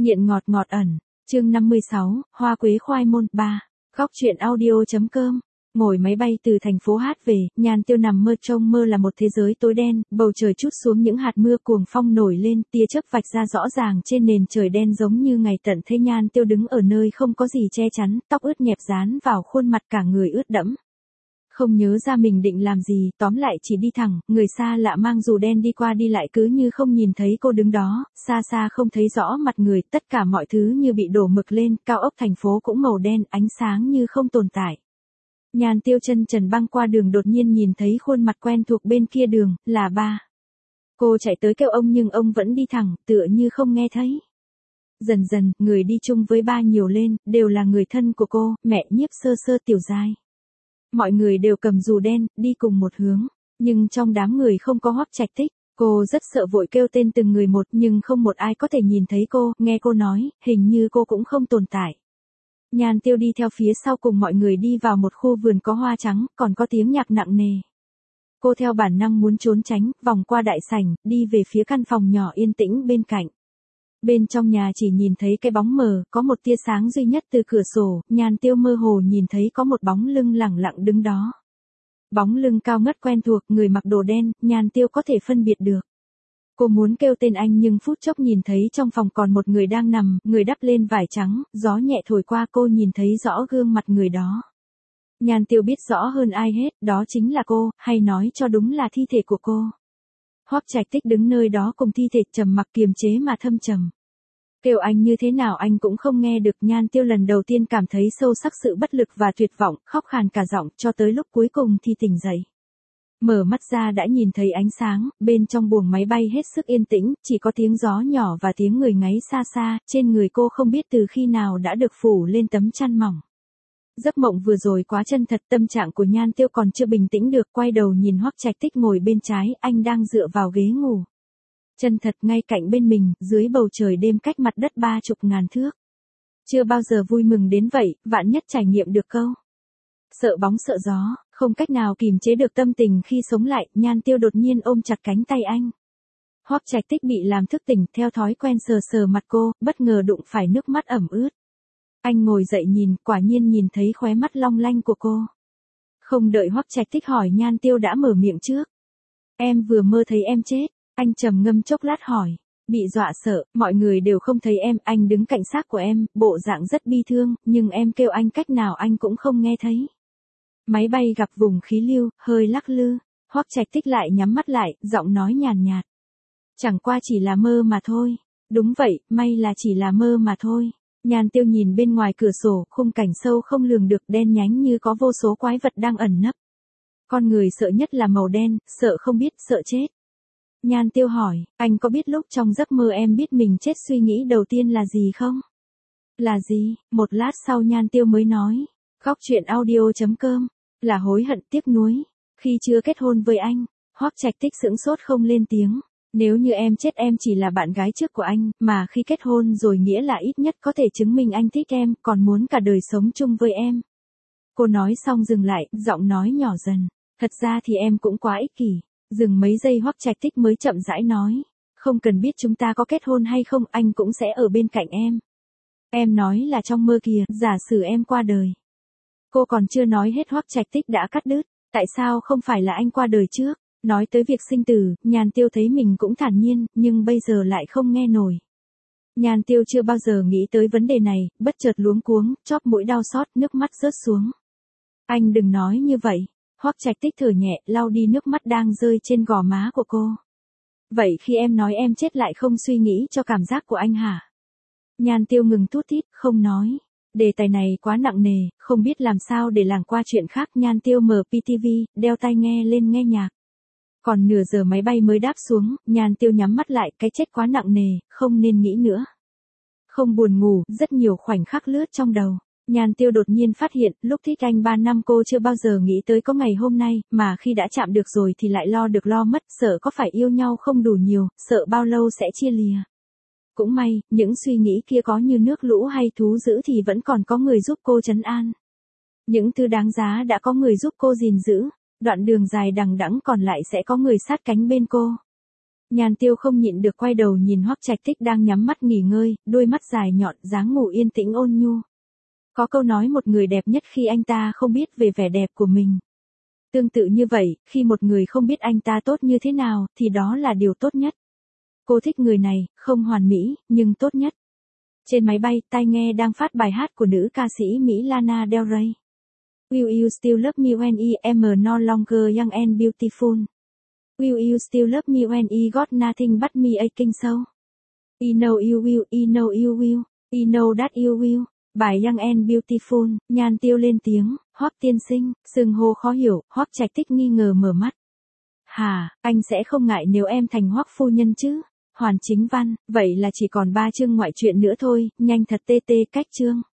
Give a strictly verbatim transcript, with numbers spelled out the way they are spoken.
Nghiện ngọt ngọt ẩn, chương năm mươi sáu, Hoa quế khoai môn, ba. Góc truyện audio.com. Ngồi máy bay từ thành phố Hát về, Nhan Tiêu nằm mơ trông mơ là một thế giới tối đen, bầu trời trút xuống những hạt mưa, cuồng phong nổi lên, tia chớp vạch ra rõ ràng trên nền trời đen giống như ngày tận thế. Nhan Tiêu đứng ở nơi không có gì che chắn, tóc ướt nhẹp dán vào khuôn mặt, cả người ướt đẫm. Không nhớ ra mình định làm gì, tóm lại chỉ đi thẳng, người xa lạ mang dù đen đi qua đi lại cứ như không nhìn thấy cô đứng đó, xa xa không thấy rõ mặt người, tất cả mọi thứ như bị đổ mực lên, cao ốc thành phố cũng màu đen, ánh sáng như không tồn tại. Nhan Tiêu chân trần băng qua đường, đột nhiên nhìn thấy khuôn mặt quen thuộc bên kia đường, là ba. Cô chạy tới kêu ông nhưng ông vẫn đi thẳng, tựa như không nghe thấy. Dần dần, người đi chung với ba nhiều lên, đều là người thân của cô, mẹ Nhiếp Sơ Sơ, Tiểu Giai. Mọi người đều cầm dù đen, đi cùng một hướng, nhưng trong đám người không có Hoắc Trạch Tích. Cô rất sợ, vội kêu tên từng người một nhưng không một ai có thể nhìn thấy cô, nghe cô nói, hình như cô cũng không tồn tại. Nhan Tiêu đi theo phía sau cùng mọi người đi vào một khu vườn có hoa trắng, còn có tiếng nhạc nặng nề. Cô theo bản năng muốn trốn tránh, vòng qua đại sảnh, đi về phía căn phòng nhỏ yên tĩnh bên cạnh. Bên trong nhà chỉ nhìn thấy cái bóng mờ, có một tia sáng duy nhất từ cửa sổ, Nhan Tiêu mơ hồ nhìn thấy có một bóng lưng lẳng lặng đứng đó. Bóng lưng cao ngất quen thuộc, người mặc đồ đen, Nhan Tiêu có thể phân biệt được. Cô muốn kêu tên anh nhưng phút chốc nhìn thấy trong phòng còn một người đang nằm, người đắp lên vải trắng, gió nhẹ thổi qua cô nhìn thấy rõ gương mặt người đó. Nhan Tiêu biết rõ hơn ai hết, đó chính là cô, hay nói cho đúng là thi thể của cô. Hoắc Trạch Tích đứng nơi đó cùng thi thể, trầm mặc kiềm chế mà thâm trầm. Kêu anh như thế nào anh cũng không nghe được. Nhan Tiêu lần đầu tiên cảm thấy sâu sắc sự bất lực và tuyệt vọng, khóc khàn cả giọng, cho tới lúc cuối cùng thì tỉnh dậy. Mở mắt ra đã nhìn thấy ánh sáng, bên trong buồng máy bay hết sức yên tĩnh, chỉ có tiếng gió nhỏ và tiếng người ngáy xa xa, trên người cô không biết từ khi nào đã được phủ lên tấm chăn mỏng. Giấc mộng vừa rồi quá chân thật, tâm trạng của Nhan Tiêu còn chưa bình tĩnh được, quay đầu nhìn Hoắc Trạch Tích ngồi bên trái, anh đang dựa vào ghế ngủ. Chân thật ngay cạnh bên mình, dưới bầu trời đêm cách mặt đất ba chục ngàn thước. Chưa bao giờ vui mừng đến vậy, vạn nhất trải nghiệm được câu. Sợ bóng sợ gió, không cách nào kìm chế được tâm tình khi sống lại, Nhan Tiêu đột nhiên ôm chặt cánh tay anh. Hoắc Trạch Tích bị làm thức tỉnh, theo thói quen sờ sờ mặt cô, bất ngờ đụng phải nước mắt ẩm ướt. Anh ngồi dậy nhìn, quả nhiên nhìn thấy khóe mắt long lanh của cô. Không đợi Hoắc Trạch Tích hỏi, Nhan Tiêu đã mở miệng trước. Em vừa mơ thấy em chết. Anh trầm ngâm chốc lát hỏi. Bị dọa sợ, mọi người đều không thấy em, anh đứng cạnh xác của em, bộ dạng rất bi thương, nhưng em kêu anh cách nào anh cũng không nghe thấy. Máy bay gặp vùng khí lưu, hơi lắc lư. Hoắc Trạch Tích lại nhắm mắt lại, giọng nói nhàn nhạt. Chẳng qua chỉ là mơ mà thôi. Đúng vậy, may là chỉ là mơ mà thôi. Nhan Tiêu nhìn bên ngoài cửa sổ, khung cảnh sâu không lường được, đen nhánh như có vô số quái vật đang ẩn nấp. Con người sợ nhất là màu đen, sợ không biết, sợ chết. Nhan Tiêu hỏi, anh có biết lúc trong giấc mơ em biết mình chết suy nghĩ đầu tiên là gì không? Là gì? Một lát sau Nhan Tiêu mới nói. Góc truyện audio.com. Là hối hận, tiếc nuối. Khi chưa kết hôn với anh, Hoắc Trạch Tích sững sốt không lên tiếng. Nếu như em chết em chỉ là bạn gái trước của anh, mà khi kết hôn rồi nghĩa là ít nhất có thể chứng minh anh thích em, còn muốn cả đời sống chung với em. Cô nói xong dừng lại, giọng nói nhỏ dần. Thật ra thì em cũng quá ích kỷ. Dừng mấy giây Hoắc Trạch Tích mới chậm rãi nói. Không cần biết chúng ta có kết hôn hay không, anh cũng sẽ ở bên cạnh em. Em nói là trong mơ kìa, giả sử em qua đời. Cô còn chưa nói hết Hoắc Trạch Tích đã cắt đứt. Tại sao không phải là anh qua đời trước? Nói tới việc sinh tử, Nhan Tiêu thấy mình cũng thản nhiên, nhưng bây giờ lại không nghe nổi. Nhan Tiêu chưa bao giờ nghĩ tới vấn đề này, bất chợt luống cuống, chóp mũi đau xót, nước mắt rớt xuống. Anh đừng nói như vậy. Hoắc Trạch Tích thở nhẹ, lau đi nước mắt đang rơi trên gò má của cô. Vậy khi em nói em chết lại không suy nghĩ cho cảm giác của anh hả? Nhan Tiêu ngừng thút thít, không nói. Đề tài này quá nặng nề, không biết làm sao để lảng qua chuyện khác. Nhan Tiêu mở pê tê vê, đeo tai nghe lên nghe nhạc. Còn nửa giờ máy bay mới đáp xuống, Nhan Tiêu nhắm mắt lại, cái chết quá nặng nề, không nên nghĩ nữa. Không buồn ngủ, rất nhiều khoảnh khắc lướt trong đầu. Nhan Tiêu đột nhiên phát hiện, lúc thích anh ba năm cô chưa bao giờ nghĩ tới có ngày hôm nay, mà khi đã chạm được rồi thì lại lo được lo mất, sợ có phải yêu nhau không đủ nhiều, sợ bao lâu sẽ chia lìa. Cũng may, những suy nghĩ kia có như nước lũ hay thú dữ thì vẫn còn có người giúp cô trấn an. Những thứ đáng giá đã có người giúp cô gìn giữ, đoạn đường dài đằng đẵng còn lại sẽ có người sát cánh bên cô. Nhan Tiêu không nhịn được quay đầu nhìn Hoắc Trạch Tích đang nhắm mắt nghỉ ngơi, đôi mắt dài nhọn, dáng ngủ yên tĩnh ôn nhu. Có câu nói một người đẹp nhất khi anh ta không biết về vẻ đẹp của mình. Tương tự như vậy, khi một người không biết anh ta tốt như thế nào, thì đó là điều tốt nhất. Cô thích người này, không hoàn mỹ, nhưng tốt nhất. Trên máy bay, tai nghe đang phát bài hát của nữ ca sĩ Mỹ Lana Del Rey. Will you still love me when I am no longer young and beautiful? Will you still love me when I got nothing but me aching so? I know you will, I know you will, I know that you will. Bài Young and Beautiful, Nhan Tiêu lên tiếng, Hoắc tiên sinh, xưng hô khó hiểu, Hoắc Trạch Tích nghi ngờ mở mắt. Hà, anh sẽ không ngại nếu em thành Hoắc phu nhân chứ? Hoàn Chính Văn, vậy là chỉ còn ba chương ngoại truyện nữa thôi, nhanh thật tê tê cách chương.